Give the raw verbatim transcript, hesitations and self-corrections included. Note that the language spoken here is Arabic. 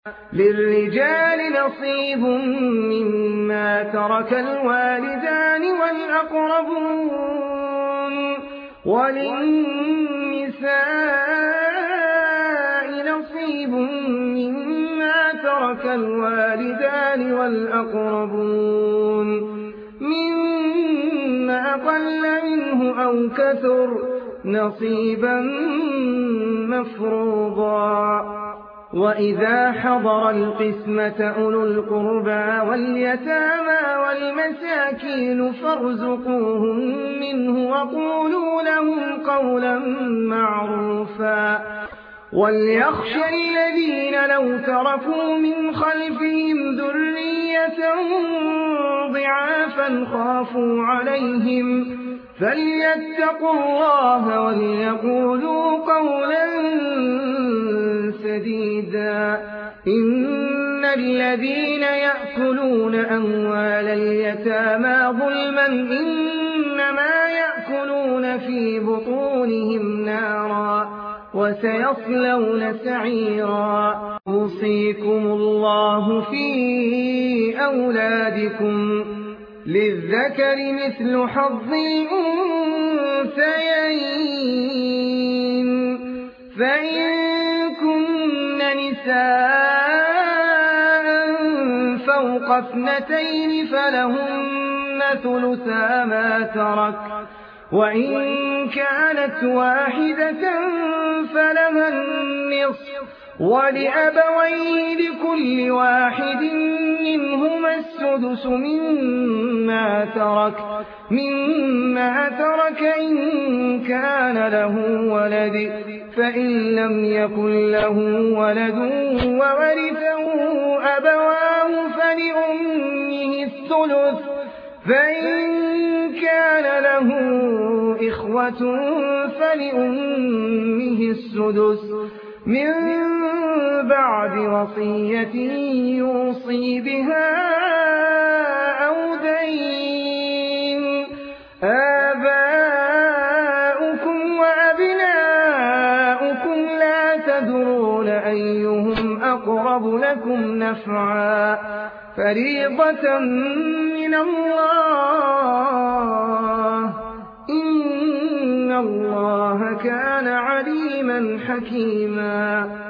للرجال نصيب مما ترك الوالدان والأقربون وللنساء نصيب مما ترك الوالدان والأقربون مما قل منه أو كثر نصيبا مفروضا وإذا حضر القسمة أولو القربى واليتامى والمساكين فارزقوهم منه وقولوا لهم قولا معروفا وليخشى الذين لو تركوا من خلفهم ذرية ضعافا خافوا عليهم فليتقوا الله وليقولوا قولا سديدا إن الذين يأكلون أموال اليتامى ظلما إنما يأكلون في بطونهم نارا وسيصلون سعيرا يوصيكم الله في أولادكم للذكر مثل حظ الأنثيين فإن كن نساء فوق اثنتين فلهن ثلثا ما ترك وإن كانت واحدة فلها النصف ولأبويه لكل واحد منهما السدس مما ترك مما ترك إن كان له ولد فإن لم يكن له ولد وورثه أبواه فلأمه الثلث فإن كان له إخوة فلأمه السدس من بعد وصية يوصي بها أو دين آباؤكم وأبناؤكم لا تدرون أيهم أقرب لكم نفعا فريضة من الله إن الله كان عليما حكيما